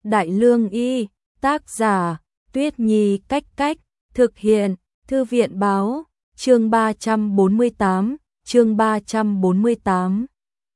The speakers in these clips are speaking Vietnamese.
Đại Lương Y, tác giả, Tuyết Nhi Cách Cách, thực hiện, Thư viện Báo, chương 348, chương 348.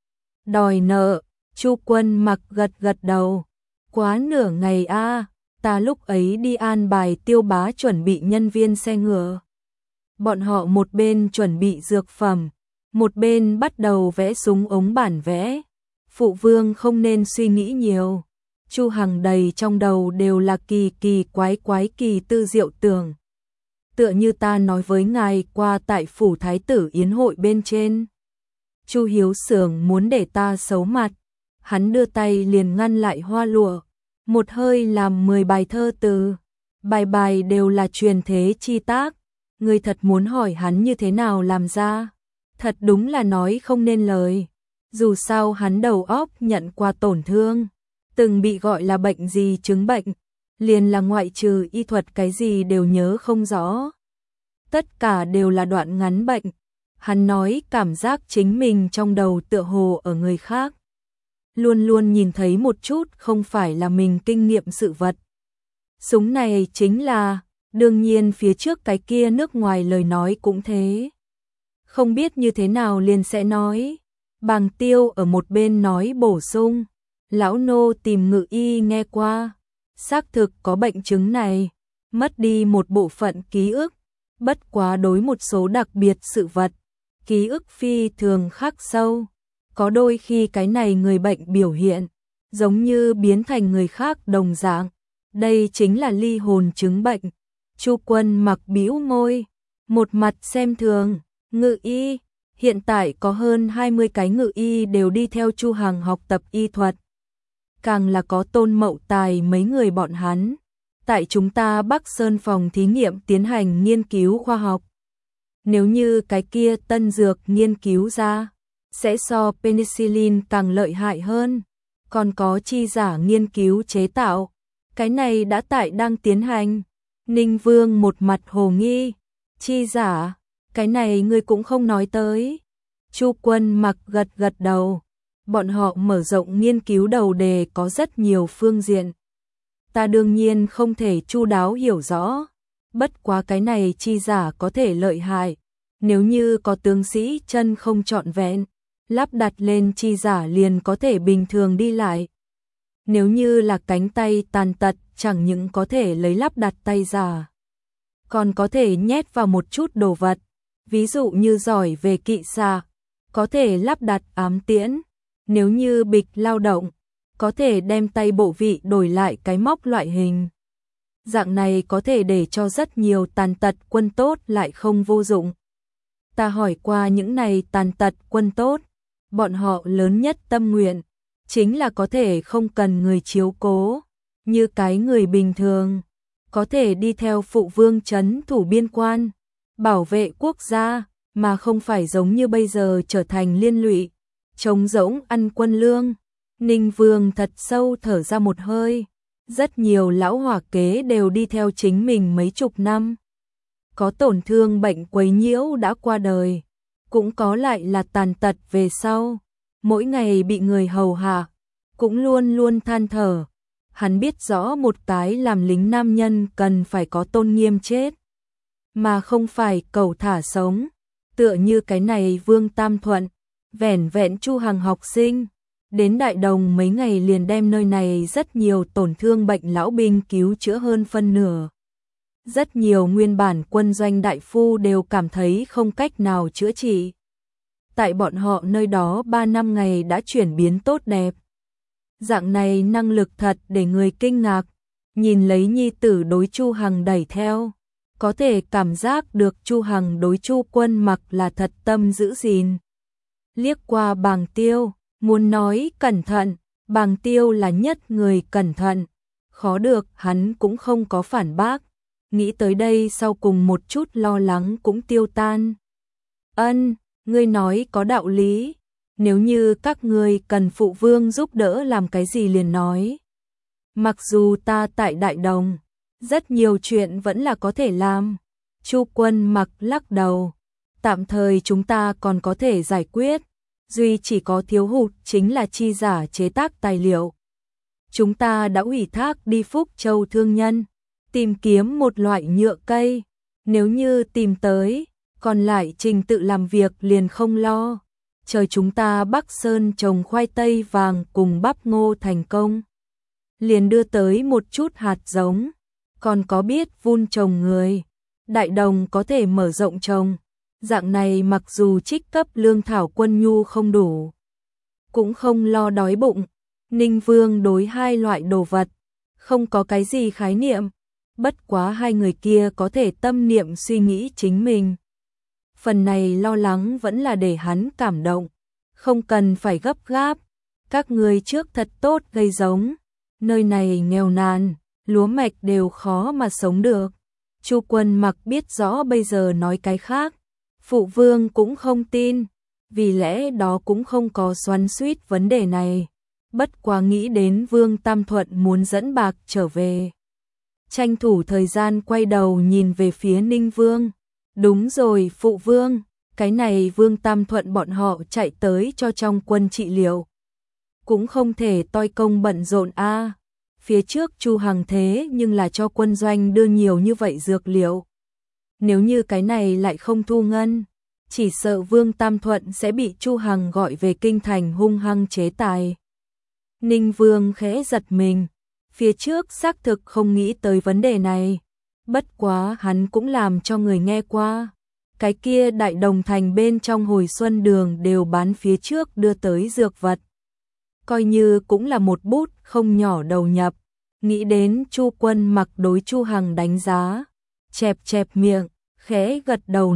Đòi nợ, Chu Quân Mặc gật gật đầu. Quá nửa ngày a, ta lúc ấy đi an bài Tiêu Bá chuẩn bị nhân viên xe ngựa. Bọn họ một bên chuẩn bị dược phẩm, một bên bắt đầu vẽ súng ống bản vẽ. Phụ vương không nên suy nghĩ nhiều. Chu Hằng đầy trong đầu đều là kỳ quái kỳ tư diệu tưởng. Tựa như ta nói với ngài qua tại phủ thái tử yến hội bên trên. Chu Hiếu Sưởng muốn để ta xấu mặt, hắn đưa tay liền ngăn lại hoa lụa, một hơi làm 10 bài thơ từ, bài đều là truyền thế chi tác. Người thật muốn hỏi hắn như thế nào làm ra, thật đúng là nói không nên lời. Dù sao hắn đầu óc nhận qua tổn thương, từng bị gọi là bệnh gì chứng bệnh, liền là ngoại trừ y thuật cái gì đều nhớ không rõ. Tất cả đều là đoạn ngắn bệnh. Hắn nói cảm giác chính mình trong đầu tựa hồ ở người khác. Luôn luôn nhìn thấy một chút không phải là mình kinh nghiệm sự vật. Súng này chính là, đương nhiên phía trước cái kia nước ngoài lời nói cũng thế. Không biết như thế nào liền sẽ nói. Bàng Tiêu ở một bên nói bổ sung. Lão nô tìm ngự y nghe qua. Xác thực có bệnh chứng này. Mất đi một bộ phận ký ức. Bất quá đối một số đặc biệt sự vật. Ký ức phi thường khắc sâu. Có đôi khi cái này người bệnh biểu hiện. Giống như biến thành người khác đồng dạng. Đây chính là ly hồn chứng bệnh. Chu Quân Mặc bĩu môi. Một mặt xem thường. Ngự y. Hiện tại có hơn 20 cái ngự y đều đi theo Chu Hằng học tập y thuật. Càng là có Tôn Mậu Tài mấy người bọn hắn. Tại chúng ta Bắc Sơn phòng thí nghiệm tiến hành nghiên cứu khoa học. Nếu như cái kia tân dược nghiên cứu ra, sẽ so penicillin càng lợi hại hơn. Còn có chi giả nghiên cứu chế tạo. Cái này đã đang tiến hành. Ninh Vương một mặt hồ nghi. Chi giả, cái này ngươi cũng không nói tới. Chu Quân Mặc gật đầu. Bọn họ mở rộng nghiên cứu đầu đề có rất nhiều phương diện. Ta đương nhiên không thể chu đáo hiểu rõ. Bất quá cái này chi giả có thể lợi hại. Nếu như có tướng sĩ chân không trọn vẹn, lắp đặt lên chi giả liền có thể bình thường đi lại. Nếu như là cánh tay tàn tật, chẳng những có thể lấy lắp đặt tay giả, còn có thể nhét vào một chút đồ vật. Ví dụ như giỏi về kỵ xạ, có thể lắp đặt ám tiễn. Nếu như bịch lao động, có thể đem tay bộ vị đổi lại cái móc loại hình. Dạng này có thể để cho rất nhiều tàn tật quân tốt lại không vô dụng. Ta hỏi qua những này tàn tật quân tốt, bọn họ lớn nhất tâm nguyện chính là có thể không cần người chiếu cố, như cái người bình thường, có thể đi theo phụ vương trấn thủ biên quan, bảo vệ quốc gia, mà không phải giống như bây giờ trở thành liên lụy, trống rỗng ăn quân lương. Ninh Vương thật sâu thở ra một hơi. Rất nhiều lão hỏa kế đều đi theo chính mình mấy chục năm. Có tổn thương bệnh quấy nhiễu đã qua đời, cũng có lại là tàn tật về sau. Mỗi ngày bị người hầu hạ, cũng luôn luôn than thở. Hắn biết rõ một cái làm lính nam nhân cần phải có tôn nghiêm chết, mà không phải cẩu thả sống. Tựa như cái này Vương Tam Thuận, vẻn vẹn Chu Hằng học sinh, đến Đại Đồng mấy ngày liền đem nơi này rất nhiều tổn thương bệnh lão binh cứu chữa hơn phân nửa. Rất nhiều nguyên bản quân doanh đại phu đều cảm thấy không cách nào chữa trị. Tại bọn họ nơi đó 3 năm ngày đã chuyển biến tốt đẹp. Dạng này năng lực thật để người kinh ngạc, nhìn lấy nhi tử đối Chu Hằng đẩy theo. Có thể cảm giác được Chu Hằng đối Chu Quân Mặc là thật tâm giữ gìn. Liếc qua Bàng Tiêu, muốn nói cẩn thận, Bàng Tiêu là nhất người cẩn thận. Khó được hắn cũng không có phản bác. Nghĩ tới đây sau cùng một chút lo lắng cũng tiêu tan. Ân, ngươi nói có đạo lý. Nếu như các ngươi cần phụ vương giúp đỡ làm cái gì liền nói. Mặc dù ta tại Đại Đồng, rất nhiều chuyện vẫn là có thể làm. Chu Quân Mặc lắc đầu. Tạm thời chúng ta còn có thể giải quyết. Duy chỉ có thiếu hụt chính là chi giả chế tác tài liệu. chúng ta đã ủy thác đi Phúc Châu thương nhân, tìm kiếm một loại nhựa cây, nếu như tìm tới, còn lại trình tự làm việc liền không lo. Chờ chúng ta Bắc Sơn trồng khoai tây vàng cùng bắp ngô thành công, liền đưa tới một chút hạt giống, còn có biết vun trồng người, đại đồng có thể mở rộng trồng. Dạng này mặc dù trích cấp lương thảo quân nhu không đủ, cũng không lo đói bụng. Ninh Vương đối hai loại đồ vật không có cái gì khái niệm, bất quá hai người kia có thể tâm niệm suy nghĩ chính mình. Phần này lo lắng vẫn là để hắn cảm động, không cần phải gấp gáp, các người trước thật tốt gây giống, nơi này nghèo nàn, lúa mạch đều khó mà sống được. Chu Quân Mặc biết rõ bây giờ nói cái khác, phụ vương cũng không tin, vì lẽ đó cũng không có xoắn xuýt vấn đề này. Bất quá nghĩ đến Vương Tam Thuận muốn dẫn bạc trở về, tranh thủ thời gian quay đầu nhìn về phía Ninh Vương. Đúng rồi phụ vương, cái này Vương Tam Thuận bọn họ chạy tới cho trong quân trị liệu, cũng không thể toi công bận rộn a. Phía trước Chu Hằng thế nhưng là cho quân doanh đưa nhiều như vậy dược liệu. Nếu như cái này lại không thu ngân, chỉ sợ Vương Tam Thuận sẽ bị Chu Hằng gọi về kinh thành hung hăng chế tài. Ninh Vương khẽ giật mình, phía trước xác thực không nghĩ tới vấn đề này, bất quá hắn cũng làm cho người nghe qua. Cái kia Đại Đồng thành bên trong Hồi Xuân Đường đều bán phía trước đưa tới dược vật, coi như cũng là một bút không nhỏ đầu nhập. Nghĩ đến Chu Quân Mặc đối Chu Hằng đánh giá, chẹp chẹp miệng, khẽ gật đầu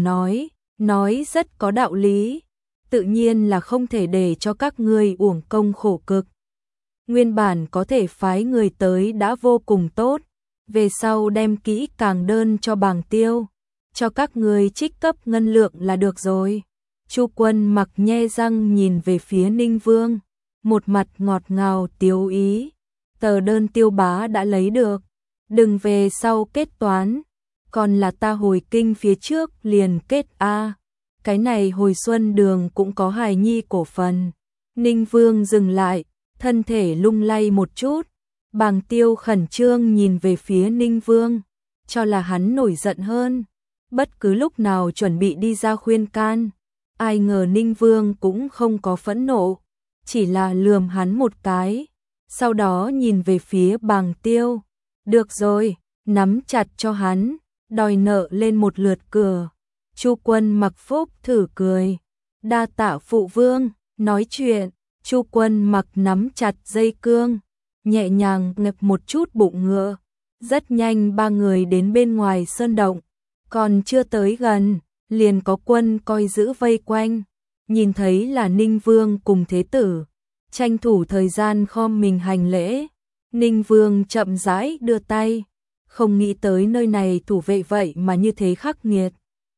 nói rất có đạo lý, tự nhiên là không thể để cho các ngươi uổng công khổ cực. Nguyên bản có thể phái người tới đã vô cùng tốt, về sau đem kỹ càng đơn cho Bàng Tiêu, cho các người trích cấp ngân lượng là được rồi. Chu Quân Mặc nhe răng nhìn về phía Ninh Vương, một mặt ngọt ngào tiếu ý, tờ đơn Tiêu bá đã lấy được, đừng về sau kết toán, còn là ta hồi kinh phía trước liền kết a. Cái này Hồi Xuân Đường cũng có hài nhi cổ phần. Ninh Vương dừng lại, thân thể lung lay một chút. Bàng Tiêu khẩn trương nhìn về phía Ninh Vương, cho là hắn nổi giận hơn, bất cứ lúc nào chuẩn bị đi ra khuyên can. Ai ngờ Ninh Vương cũng không có phẫn nộ, chỉ là lườm hắn một cái, sau đó nhìn về phía Bàng Tiêu. Được rồi, nắm chặt cho hắn, đòi nợ lên một lượt cửa. Chu Quân Mặc phúc thử cười, đa tạ phụ vương. Nói chuyện, Chu Quân Mặc nắm chặt dây cương, nhẹ nhàng ngập một chút bụng ngựa. Rất nhanh ba người đến bên ngoài sơn động, còn chưa tới gần, liền có quân coi giữ vây quanh. Nhìn thấy là Ninh Vương cùng Thế Tử, tranh thủ thời gian khom mình hành lễ. Ninh Vương chậm rãi đưa tay, không nghĩ tới nơi này thủ vệ vậy mà như thế khắc nghiệt.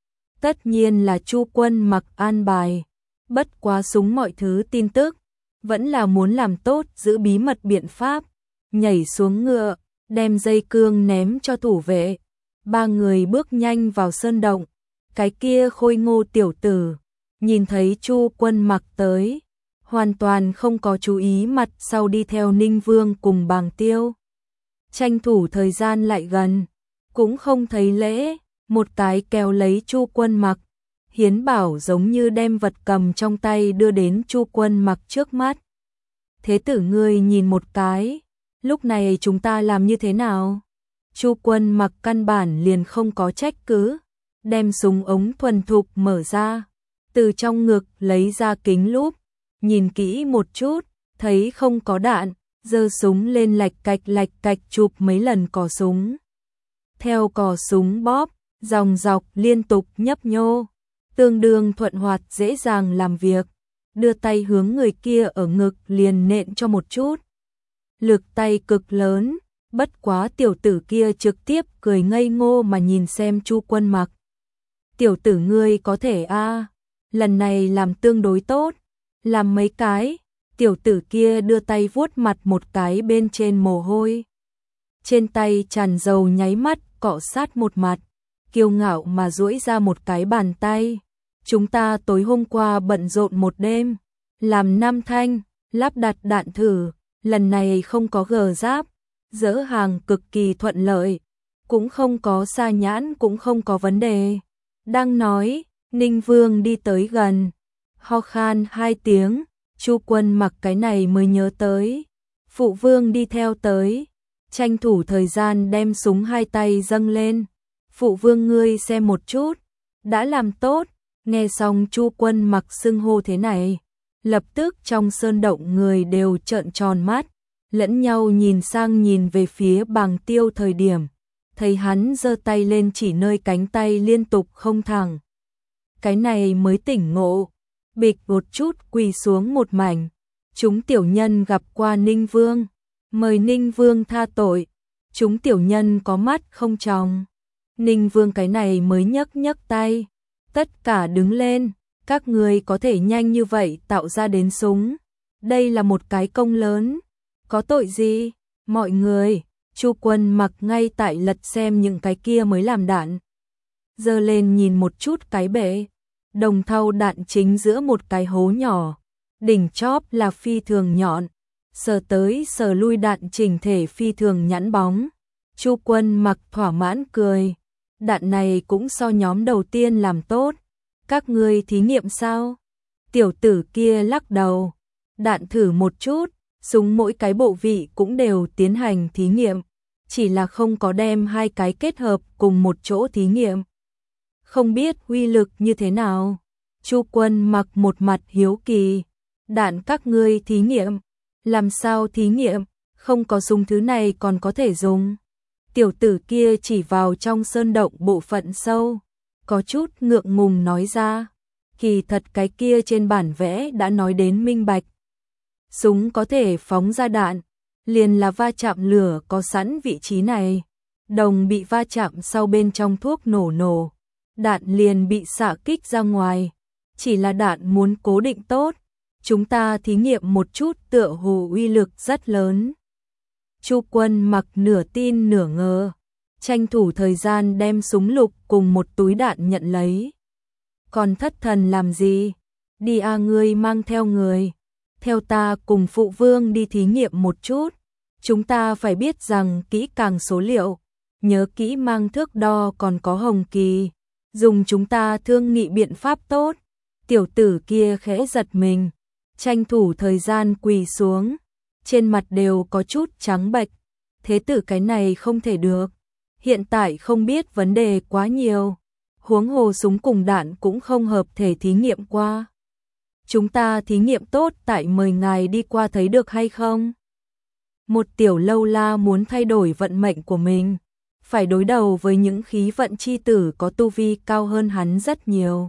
Tất nhiên là Chu Quân Mặc an bài, bất quá súng mọi thứ tin tức, vẫn là muốn làm tốt giữ bí mật biện pháp. Nhảy xuống ngựa, đem dây cương ném cho thủ vệ. Ba người bước nhanh vào sơn động. Cái kia khôi ngô tiểu tử, nhìn thấy Chu Quân Mặc tới, hoàn toàn không có chú ý mặt sau đi theo Ninh Vương cùng Bàng Tiêu. Tranh thủ thời gian lại gần, cũng không thấy lễ, một cái kéo lấy Chu Quân Mặc. Hiến Bảo giống như đem vật cầm trong tay đưa đến Chu Quân Mặc trước mắt. Thế tử ngươi nhìn một cái, lúc này chúng ta làm như thế nào? Chu Quân Mặc căn bản liền không có trách cứ, đem súng ống thuần thục mở ra, từ trong ngực lấy ra kính lúp, nhìn kỹ một chút, thấy không có đạn, giơ súng lên lạch cạch chụp mấy lần cò súng. Theo cò súng bóp, dòng dọc liên tục nhấp nhô, tương đương thuận hoạt dễ dàng làm việc, đưa tay hướng người kia ở ngực liền nện cho một chút. Lực tay cực lớn, bất quá tiểu tử kia trực tiếp cười ngây ngô mà nhìn xem Chu Quân Mặc. Tiểu tử ngươi có thể a, lần này làm tương đối tốt, làm mấy cái. Tiểu tử kia đưa tay vuốt mặt một cái bên trên mồ hôi. Trên tay tràn dầu nháy mắt cọ sát một mặt, kiêu ngạo mà duỗi ra một cái bàn tay. Chúng ta tối hôm qua bận rộn một đêm, làm 5 thanh, lắp đặt đạn thử, lần này không có gờ giáp, dỡ hàng cực kỳ thuận lợi, cũng không có sa nhãn cũng không có vấn đề. Đang nói, Ninh Vương đi tới gần, ho khan 2 tiếng, Chu Quân Mặc cái này mới nhớ tới. Phụ vương đi theo tới, tranh thủ thời gian đem súng hai tay dâng lên. Phụ vương ngươi xem một chút, đã làm tốt. Nghe xong Chu Quân Mặc xưng hô thế này, lập tức trong sơn động người đều trợn tròn mắt, lẫn nhau nhìn sang nhìn về phía Bàng Tiêu thời điểm, thấy hắn giơ tay lên chỉ nơi cánh tay liên tục không thẳng. Cái này mới tỉnh ngộ, bịch một chút quỳ xuống một mảnh. Chúng tiểu nhân gặp qua Ninh Vương, mời Ninh Vương tha tội. Chúng tiểu nhân có mắt không tròng. Ninh Vương cái này mới nhấc nhấc tay, tất cả đứng lên. Các người có thể nhanh như vậy tạo ra đến súng, đây là một cái công lớn. Có tội gì? Mọi người, Chu Quân Mặc ngay tại lật xem những cái kia mới làm đạn. Giơ lên nhìn một chút cái bệ, đồng thau đạn chính giữa một cái hố nhỏ, đỉnh chóp là phi thường nhọn, sờ tới sờ lui đạn chỉnh thể phi thường nhẵn bóng. Chu Quân Mặc thỏa mãn cười, đạn này cũng so nhóm đầu tiên làm tốt. Các ngươi thí nghiệm sao? Tiểu tử kia lắc đầu, đạn thử một chút, súng mỗi cái bộ vị cũng đều tiến hành thí nghiệm, chỉ là không có đem hai cái kết hợp cùng một chỗ thí nghiệm. Không biết uy lực như thế nào? Chu Quân Mặc một mặt hiếu kỳ, đạn các ngươi thí nghiệm, làm sao thí nghiệm, không có súng thứ này còn có thể dùng. Tiểu tử kia chỉ vào trong sơn động bộ phận sâu, có chút ngượng ngùng nói ra, kỳ thật cái kia trên bản vẽ đã nói đến minh bạch. Súng có thể phóng ra đạn, liền là va chạm lửa có sẵn vị trí này, đồng bị va chạm sau bên trong thuốc nổ, đạn liền bị xạ kích ra ngoài, chỉ là đạn muốn cố định tốt, chúng ta thí nghiệm một chút tựa hồ uy lực rất lớn. Chu Quân Mặc nửa tin nửa ngờ, tranh thủ thời gian đem súng lục cùng một túi đạn nhận lấy. Còn thất thần làm gì? Đi a, ngươi mang theo người. Theo ta cùng phụ vương đi thí nghiệm một chút. Chúng ta phải biết rằng kỹ càng số liệu. Nhớ kỹ mang thước đo còn có hồng kỳ. Dùng chúng ta thương nghị biện pháp tốt. Tiểu tử kia khẽ giật mình, tranh thủ thời gian quỳ xuống. Trên mặt đều có chút trắng bệch. Thế tử cái này không thể được. Hiện tại không biết vấn đề quá nhiều, huống hồ súng cùng đạn cũng không hợp thể thí nghiệm qua. Chúng ta thí nghiệm tốt tại mời ngài đi qua thấy được hay không? Một tiểu lâu la muốn thay đổi vận mệnh của mình, phải đối đầu với những khí vận chi tử có tu vi cao hơn hắn rất nhiều.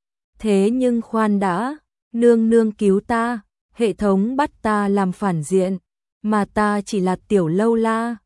Thế nhưng khoan đã, nương nương cứu ta, hệ thống bắt ta làm phản diện, mà ta chỉ là tiểu lâu la.